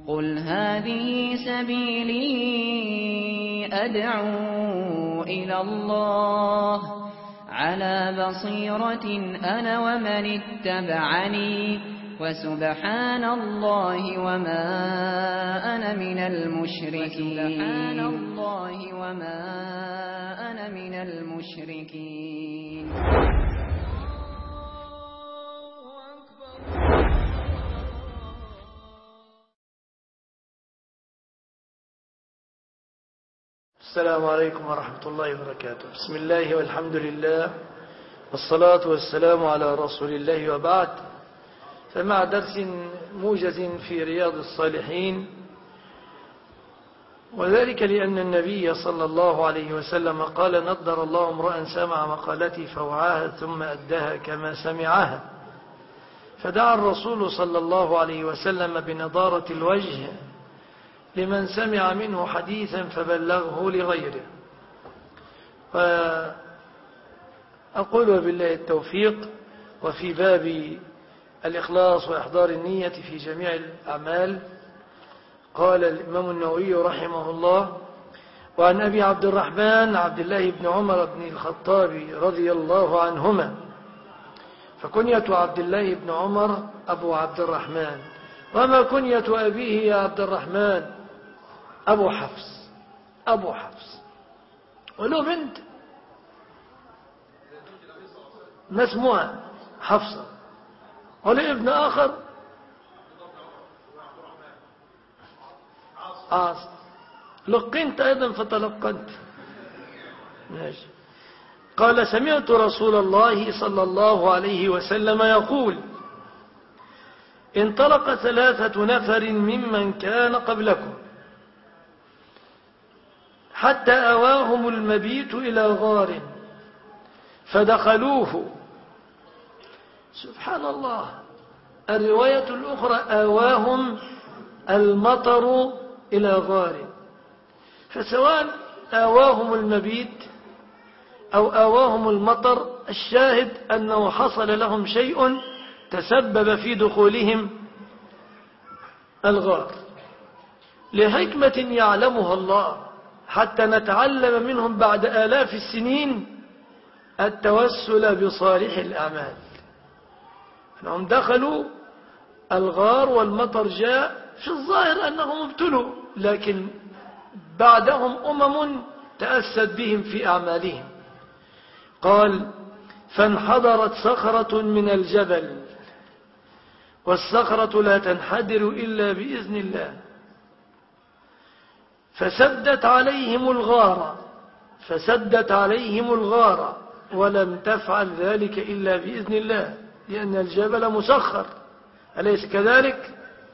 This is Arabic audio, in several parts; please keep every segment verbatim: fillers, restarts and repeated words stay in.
قل هذه سبيلي أدعو إلى الله على بصيرة أنا ومن اتبعني وسبحان الله وما أنا من المشركين سبحان الله وما أنا من المشركين. السلام عليكم ورحمة الله وبركاته. بسم الله والحمد لله والصلاة والسلام على رسول الله وبعد. فمع درس موجز في رياض الصالحين، وذلك لأن النبي صلى الله عليه وسلم قال: نضر الله امرأ سمع مقالتي فوعاها ثم أداها كما سمعها. فدعا الرسول صلى الله عليه وسلم بنضارة الوجه لمن سمع منه حديثا فبلغه لغيره. وأقول وبالله التوفيق. وفي باب الإخلاص وإحضار النية في جميع الأعمال قال الإمام النووي رحمه الله: وعن أبي عبد الرحمن عبد الله بن عمر بن الخطاب رضي الله عنهما. فكنية عبد الله بن عمر أبو عبد الرحمن، وما كنية أبيه يا عبد الرحمن؟ أبو حفص. أبو حفص وله بنت ما اسمها حفصة، وله ابن آخر عاصم. لقنت أيضا فتلقنت. ماشي. قال: سمعت رسول الله صلى الله عليه وسلم يقول: انطلق ثلاثة نفر ممن كان قبلكم حتى آواهم المبيت إلى غار فدخلوه. سبحان الله. الرواية الأخرى: آواهم المطر إلى غار. فسواء آواهم المبيت أو آواهم المطر، الشاهد أنه حصل لهم شيء تسبب في دخولهم الغار لحكمة يعلمها الله، حتى نتعلم منهم بعد آلاف السنين التوسل بصالح الأعمال. أنهم دخلوا الغار والمطر جاء، في الظاهر أنهم ابتلوا، لكن بعدهم أمم تأست بهم في أعمالهم. قال: فانحدرت صخرة من الجبل، والصخرة لا تنحدر إلا بإذن الله، فسدت عليهم الغار فسدت عليهم الغار ولم تفعل ذلك إلا بإذن الله، لأن الجبل مسخر، أليس كذلك؟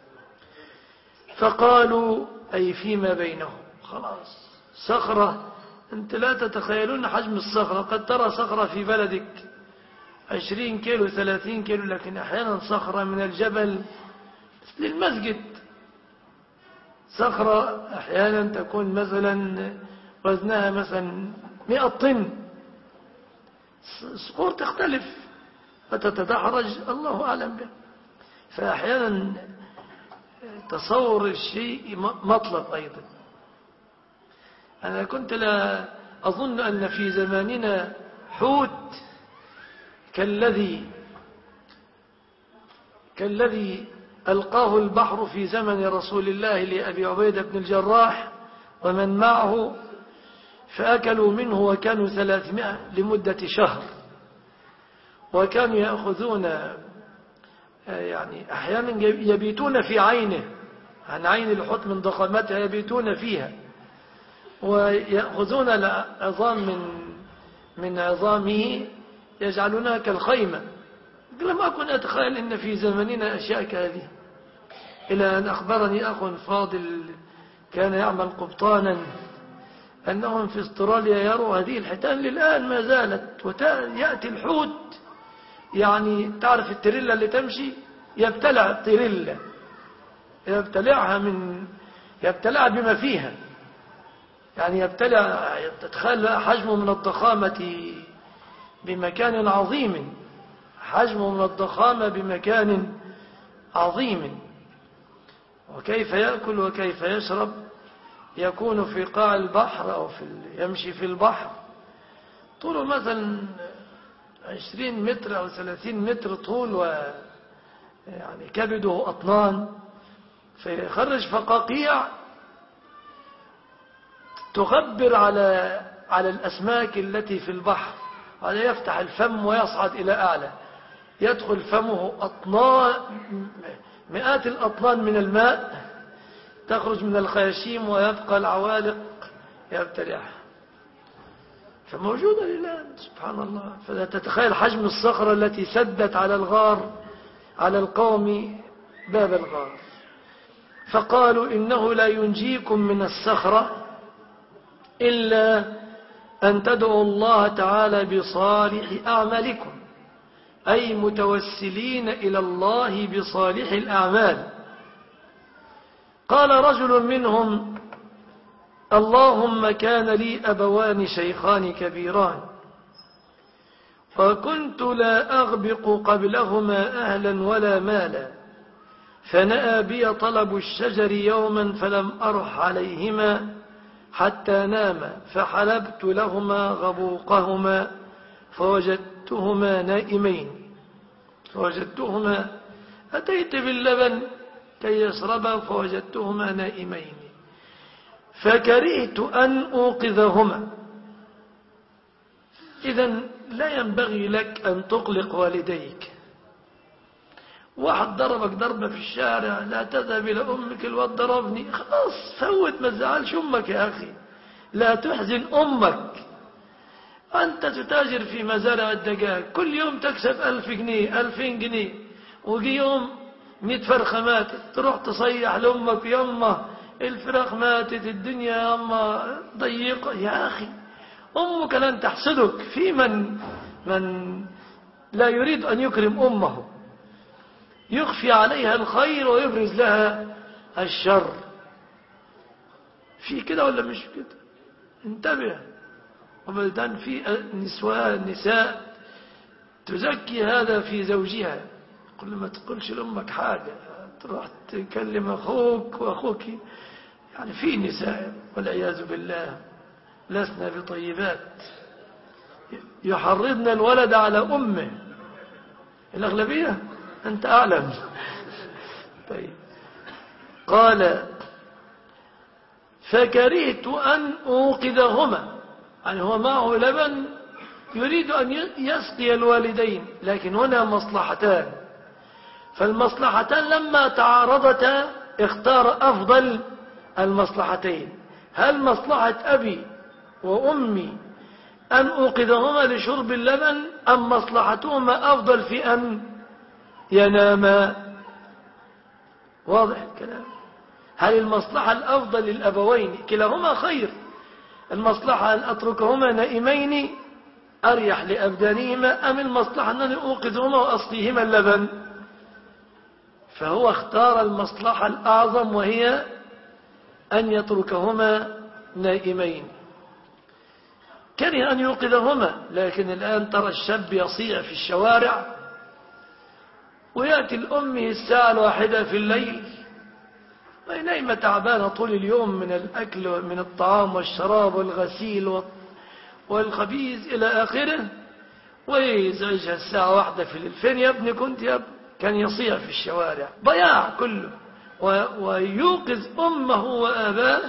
فقالوا: أي فيما بينهم. خلاص، صخرة، أنت لا تتخيلون حجم الصخرة. قد ترى صخرة في بلدك عشرين كيلو ثلاثين كيلو، لكن أحيانا صخرة من الجبل مثل المسجد. صخرة أحيانا تكون مثلا وزنها مثلا مئة طن. صخور تختلف فتتدحرج، الله أعلم به. فأحيانا تصور الشيء مطلب أيضا. أنا كنت لا أظن أن في زماننا حوت كالذي كالذي ألقاه البحر في زمن رسول الله لأبي عبيدة بن الجراح ومن معه، فأكلوا منه وكانوا ثلاثمائة لمدة شهر، وكانوا يأخذون يعني أحيانا يبيتون في عينه، عن عين الحوت من ضخامتها يبيتون فيها، ويأخذون العظام من من عظامه يجعلونها كالخيمة. لم أكن أتخيل أن في زمننا أشياء كهذه، إلى أن أخبرني أخ فاضل كان يعمل قبطانا أنهم في استراليا يروا هذه الحيتان للآن ما زالت، ويأتي الحوت، يعني تعرف التريلا اللي تمشي، يبتلع التريلا، يبتلعها من يبتلع بما فيها، يعني يبتلع، تتخيل حجمه من الضخامة بمكان عظيم، حجمه من الضخامة بمكان عظيم. وكيف يأكل وكيف يشرب؟ يكون في قاع البحر أو في يمشي في البحر طوله مثلا عشرين متر أو ثلاثين متر طول، و يعني كبده أطنان، فيخرج فقاقيع تغبر على على الأسماك التي في البحر، على يفتح الفم ويصعد إلى أعلى، يدخل فمه أطنان مئات الأطنان من الماء تخرج من الخياشيم ويبقى العوالق يبتلعها. فموجودة الآن سبحان الله. فلا تتخيل حجم الصخرة التي سدت على الغار على القوم باب الغار. فقالوا إنه لا ينجيكم من الصخرة إلا أن تدعوا الله تعالى بصالح أعمالكم، أي متوسلين إلى الله بصالح الأعمال. قال رجل منهم: اللهم كان لي أبوان شيخان كبيران، وكنت لا أغبق قبلهما أهلا ولا مالا، فنأى بي طلب الشجر يوما فلم أرح عليهما حتى ناما، فحلبت لهما غبوقهما فوجدتهما نائمين فوجدتهما أتيت باللبن كي يشربا فوجدتهما نائمين، فكرهت أن أوقظهما. إذن لا ينبغي لك أن تقلق والديك. واحد ضربك ضربة في الشارع، لا تذهب إلى أمك، الواد ضربني، خلاص فوت، ما تزعلش أمك يا أخي، لا تحزن أمك. أنت تتاجر في مزارع الدجاج، كل يوم تكسب ألف جنيه ألفين جنيه، وجي يوم مئة فرخة ماتت، تروح تصيح لأمك: يما الفراخ ماتت، الدنيا يما ضيقة. يا أخي أمك لن تحسدك. في من من لا يريد أن يكرم أمه، يخفي عليها الخير ويبرز لها الشر. في كده ولا مش كده؟ انتبه. وبعدين في نسوان نساء تزكي هذا في زوجها، كل ما تقولش لأمك حاجة تروح تكلم أخوك وأخوك. يعني في نساء والعياذ بالله لسنا بطيبات يحرضن الولد على أمه. الأغلبية أنت أعلم. طيب. قال: فكرهت أن أوقظهما، يعني هو معه لبن يريد أن يسقي الوالدين، لكن هنا مصلحتان، فالمصلحتان لما تعارضتا اختار أفضل المصلحتين. هل مصلحة أبي وأمي أن أوقظهما لشرب اللبن، أم مصلحتهما أفضل في أن يناما؟ واضح الكلام. هل المصلحة الأفضل للأبوين؟ كلاهما خير. المصلحة أن أتركهما نائمين أريح لأبدانهما، أم المصلحة أنني أوقظهما وأسقيهما اللبن؟ فهو اختار المصلحة الأعظم، وهي أن يتركهما نائمين. كره أن يوقظهما، لكن الآن ترى الشاب يصيع في الشوارع، ويأتي الأم الساعة الواحدة في الليل وهي نايمة تعبانة طول اليوم من الأكل ومن الطعام والشراب والغسيل والخبيز إلى آخره، ويزعجها الساعة واحدة في الليل: فين يا ابني كنت يا ابني؟ كان يصيع في الشوارع، ضياع كله. ويوقظ أمه وآباه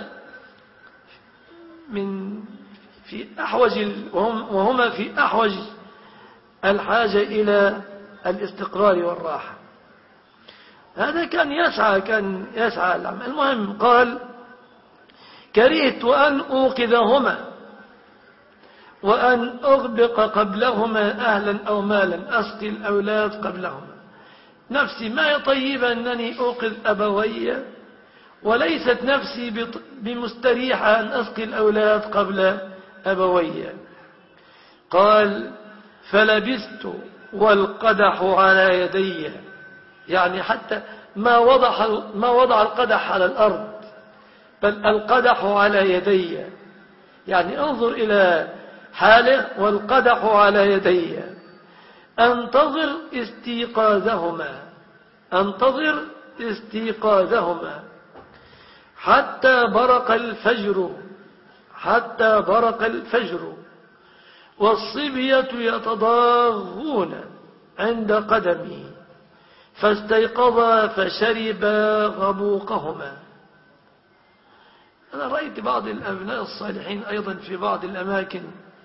من في أحوج وهما في أحوج الحاجة إلى الاستقرار والراحة. هذا كان يسعى كان يسعى العمل. المهم قال: كرهت أن أوقظهما وأن أغبق قبلهما أهلا أو مالا، أسقي الأولاد قبلهما. نفسي ما طيب أنني أوقظ أبوي، وليست نفسي بمستريحة أن أسقي الأولاد قبل أبوي. قال: فلبست والقدح على يدي، يعني حتى ما وضع ما وضع القدح على الأرض، بل القدح على يدي، يعني انظر إلى حاله: والقدح على يدي، أنتظر استيقاظهما، أنتظر استيقاظهما حتى برق الفجر حتى برق الفجر والصبية يتضاغون عند قدمي فاستيقظا فشربا غبوقهما. أنا رأيت بعض الأبناء الصالحين أيضا في بعض الأماكن،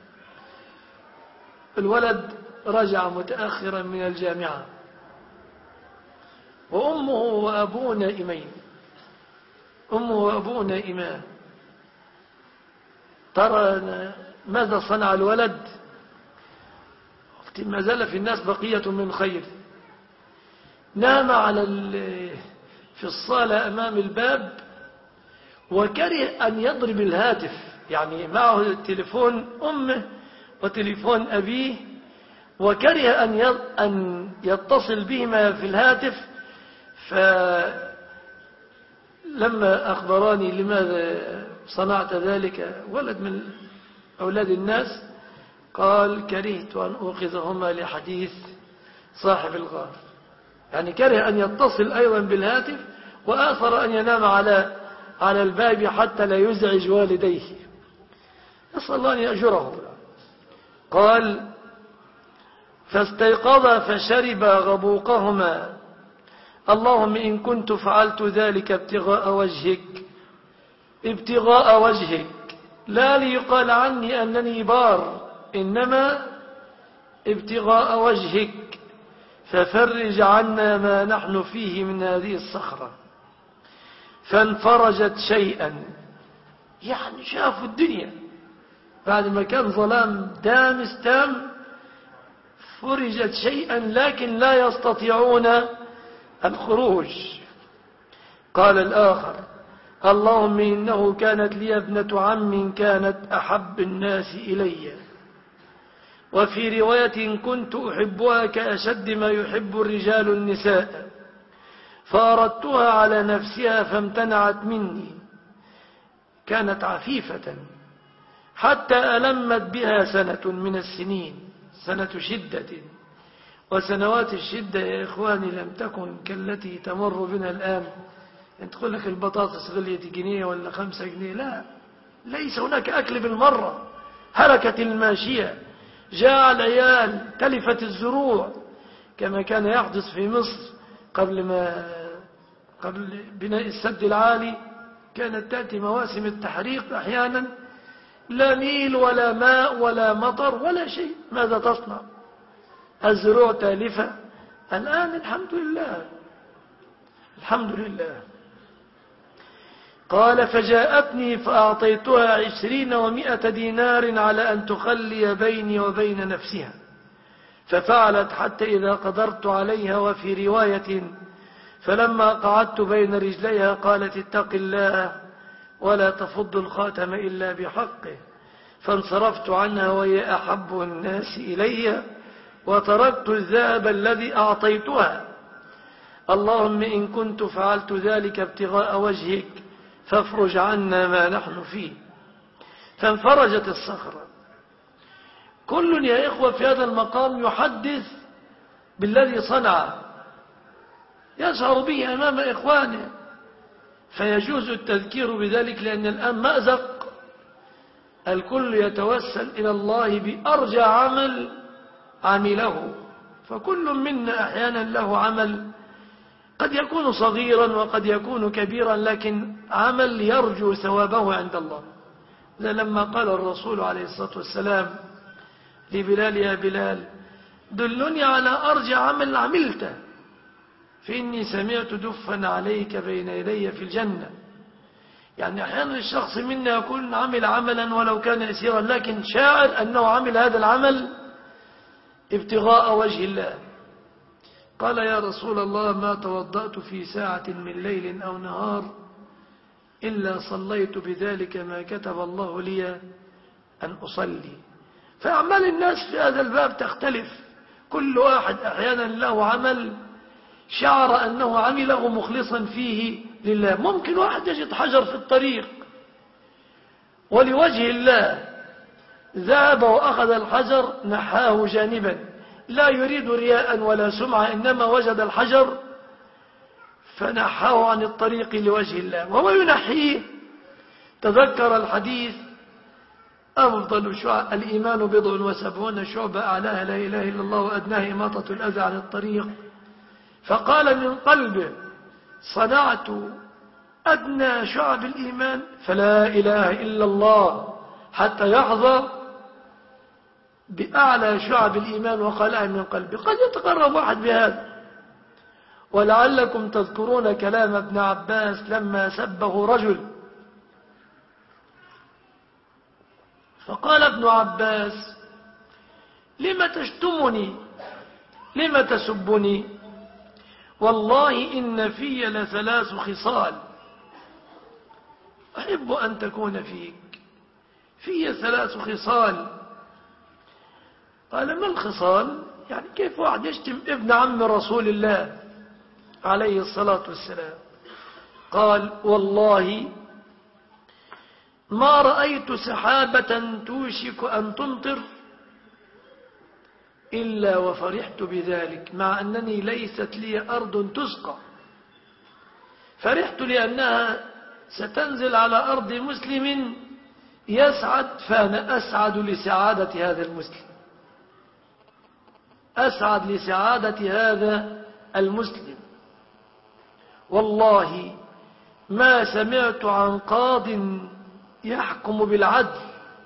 الولد رجع متأخرا من الجامعة وأمه وأبوه نائمين، أمه وأبوه نائمان، ترى ماذا صنع الولد؟ ما زال في الناس بقية من خير. نام على في الصالة أمام الباب وكره أن يضرب الهاتف، يعني معه تليفون أمه وتليفون أبيه، وكره أن يتصل بهما في الهاتف. فلما أخبراني لماذا صنعت ذلك ولد من أولاد الناس، قال كرهت أن أوقظهما لحديث صاحب الغار، يعني كره أن يتصل أيضا بالهاتف وآثر أن ينام على على الباب حتى لا يزعج والديه، نسأل الله أن يأجره. قال فاستيقظا فشربا غبوقهما اللهم إن كنت فعلت ذلك ابتغاء وجهك ابتغاء وجهك لا ليقال عني أنني بار، إنما ابتغاء وجهك، ففرج عنا ما نحن فيه من هذه الصخرة. فانفرجت شيئا، يعني شافوا الدنيا بعد ما كان ظلام دامس تام، فرجت شيئا لكن لا يستطيعون الخروج. قال الآخر اللهم إنه كانت لي ابنة عم كانت أحب الناس إلي، وفي رواية كنت أحبها كأشد ما يحب الرجال النساء، فأردتها على نفسها فامتنعت مني، كانت عفيفة حتى ألمت بها سنة من السنين، سنة شدة، وسنوات الشدة يا إخواني لم تكن كالتي تمر بنا الآن. تقول لك البطاطس غليت جنيه ولا خمسة جنيه، لا، ليس هناك أكل بالمرة، هلكت الماشية، جاء العيال، تلفت الزروع، كما كان يحدث في مصر قبل ما قبل بناء السد العالي. كانت تأتي مواسم التحريق أحيانا، لا نيل ولا ماء ولا مطر ولا شيء، ماذا تصنع؟ الزروع تالفة. الآن الحمد لله الحمد لله. قال فجاءتني فأعطيتها عشرين ومائة دينار على أن تخلي بيني وبين نفسها، ففعلت حتى إذا قدرت عليها. وفي رواية فلما قعدت بين رجليها قالت اتق الله ولا تفض الخاتم إلا بحقه، فانصرفت عنها وهي أحب الناس إلي، وتركت الذهب الذي أعطيتها. اللهم إن كنت فعلت ذلك ابتغاء وجهك فافرج عنا ما نحن فيه. فانفرجت الصخرة. كل يا إخوة في هذا المقام يحدث بالذي صنع، يشعر به أمام إخوانه، فيجوز التذكير بذلك، لأن الآن مأزق، الكل يتوسل إلى الله بأرجى عمل عمله. فكل منا أحيانا له عمل قد يكون صغيرا وقد يكون كبيرا، لكن عمل يرجو ثوابه عند الله. لما قال الرسول عليه الصلاة والسلام لبلال يا بلال دلني على أرجى عمل عملته فإني سمعت دفا عليك بين يدي في الجنة. يعني أحيانا الشخص منا يكون عمل عملا ولو كان يسيرا، لكن شاعر أنه عمل هذا العمل ابتغاء وجه الله. قال يا رسول الله ما توضأت في ساعة من ليل أو نهار إلا صليت بذلك ما كتب الله لي أن أصلي. فأعمال الناس في هذا الباب تختلف، كل واحد أحيانا له عمل شعر أنه عمله مخلصا فيه لله. ممكن واحد يجد حجر في الطريق ولوجه الله ذهب وأخذ الحجر نحاه جانبا، لا يريد رياء ولا سمعة، إنما وجد الحجر فنحاه عن الطريق لوجه الله. وهو ينحيه تذكر الحديث: أفضل شعب الإيمان بضع وسبعون شعبة، أعلاها لا إله إلا الله وأدناها إماطة الأذى عن الطريق. فقال من قلبه: صنعت أدنى شعب الإيمان فلا إله إلا الله، حتى يحظى بأعلى شعب الإيمان وقالها من قلبه. قد يتقرب واحد بهذا. ولعلكم تذكرون كلام ابن عباس لما سبه رجل، فقال ابن عباس: لم تشتمني؟ لم تسبني؟ والله إن في لثلاث خصال أحب أن تكون فيك. في ثلاث خصال. قال: ما الخصال؟ يعني كيف واحد يشتم ابن عم رسول الله عليه الصلاة والسلام؟ قال: والله ما رأيت سحابة توشك أن تمطر إلا وفرحت بذلك، مع أنني ليست لي أرض تسقى. فرحت لأنها ستنزل على أرض مسلم يسعد، فأنا أسعد لسعادة هذا المسلم، أسعد لسعادة هذا المسلم. والله ما سمعت عن قاض يحكم بالعدل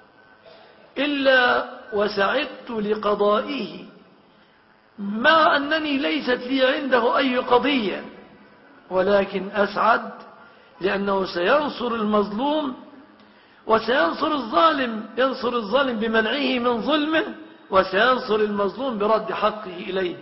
إلا وسعدت لقضائه، مع أنني ليست لي عنده أي قضية، ولكن أسعد لأنه سينصر المظلوم وسينصر الظالم، ينصر الظالم بمنعه من ظلمه، وسينصر المظلوم برد حقه إليه.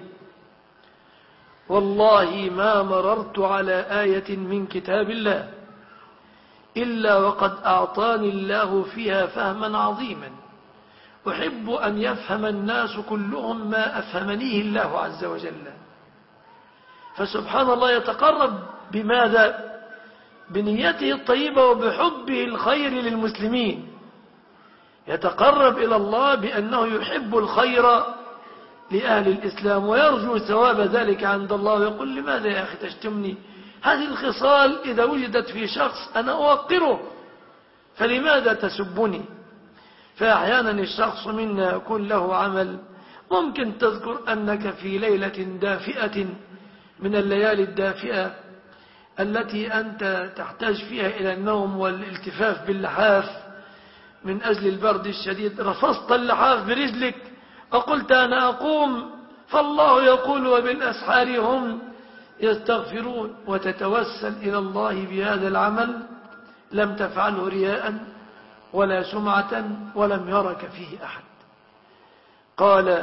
والله ما مررت على آية من كتاب الله إلا وقد أعطاني الله فيها فهما عظيما، أحب أن يفهم الناس كلهم ما أفهمنيه الله عز وجل. فسبحان الله يتقرب بماذا؟ بنيته الطيبة وبحبه الخير للمسلمين. يتقرب إلى الله بأنه يحب الخير لأهل الإسلام ويرجو ثواب ذلك عند الله، ويقول: لماذا يا أخي تشتمني؟ هذه الخصال إذا وجدت في شخص أنا أوقره، فلماذا تسبني؟ فأحيانا الشخص منا يكون له عمل، ممكن تذكر أنك في ليلة دافئة من الليالي الدافئة التي أنت تحتاج فيها إلى النوم والالتفاف باللحاف من أجل البرد الشديد، رفضت اللحاف برجلك وقلت: أنا أقوم، فالله يقول: وبالأسحار هم يستغفرون، وتتوسل إلى الله بهذا العمل لم تفعله رياء ولا سمعة ولم يرك فيه أحد. قال: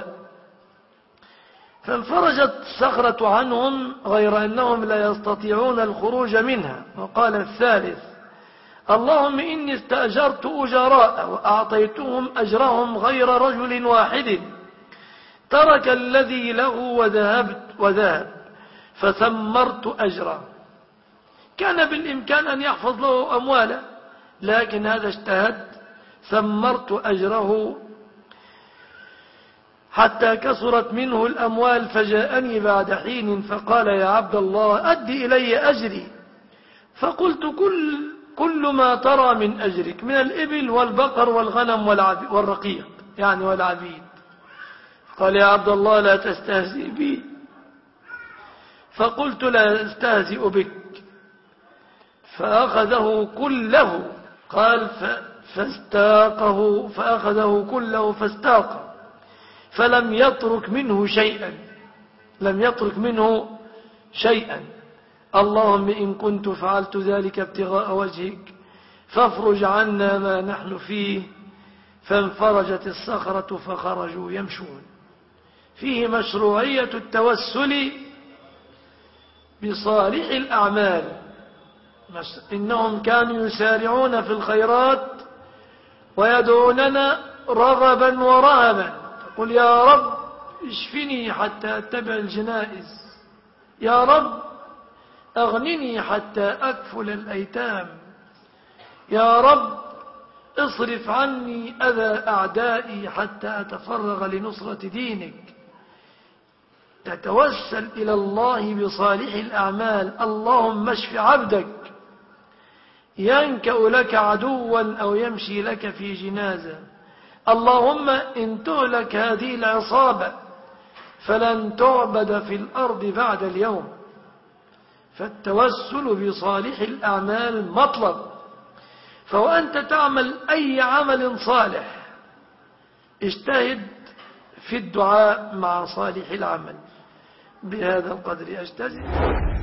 فانفرجت الصخرة عنهم غير أنهم لا يستطيعون الخروج منها. وقال الثالث: اللهم إني استأجرت أجراء وأعطيتهم أجرهم غير رجل واحد ترك الذي له وذهبت وذهب فثمرت أجره. كان بالإمكان أن يحفظ له أمواله، لكن هذا اجتهد، ثمرت أجره حتى كثرت منه الأموال، فجاءني بعد حين فقال: يا عبد الله أدي إلي أجري. فقلت: كل, كل ما ترى من أجرك من الإبل والبقر والغنم والرقيق، يعني والعبيد. قال: يا عبد الله لا تستهزئ بي. فقلت: لا استهزئ بك. فأخذه كله. قال: فاستاقه فأخذه كله فاستاقه فلم يترك منه شيئا، لم يترك منه شيئا. اللهم إن كنت فعلت ذلك ابتغاء وجهك فافرج عنا ما نحن فيه. فانفرجت الصخرة فخرجوا يمشون. فيه مشروعية التوسل بصالح الأعمال. إنهم كانوا يسارعون في الخيرات ويدعوننا رغبا ورهبا. قل: يا رب اشفني حتى أتبع الجنائز، يا رب أغنني حتى أكفل الأيتام، يا رب اصرف عني أذى أعدائي حتى أتفرغ لنصرة دينك. تتوسل إلى الله بصالح الأعمال. اللهم اشف عبدك ينكأ لك عدوا أو يمشي لك في جنازة. اللهم إن تهلك هذه العصابة فلن تعبد في الأرض بعد اليوم. فالتوسل بصالح الأعمال مطلب. فوأنت تعمل أي عمل صالح اجتهد في الدعاء مع صالح العمل. بهذا القدر أجتزم.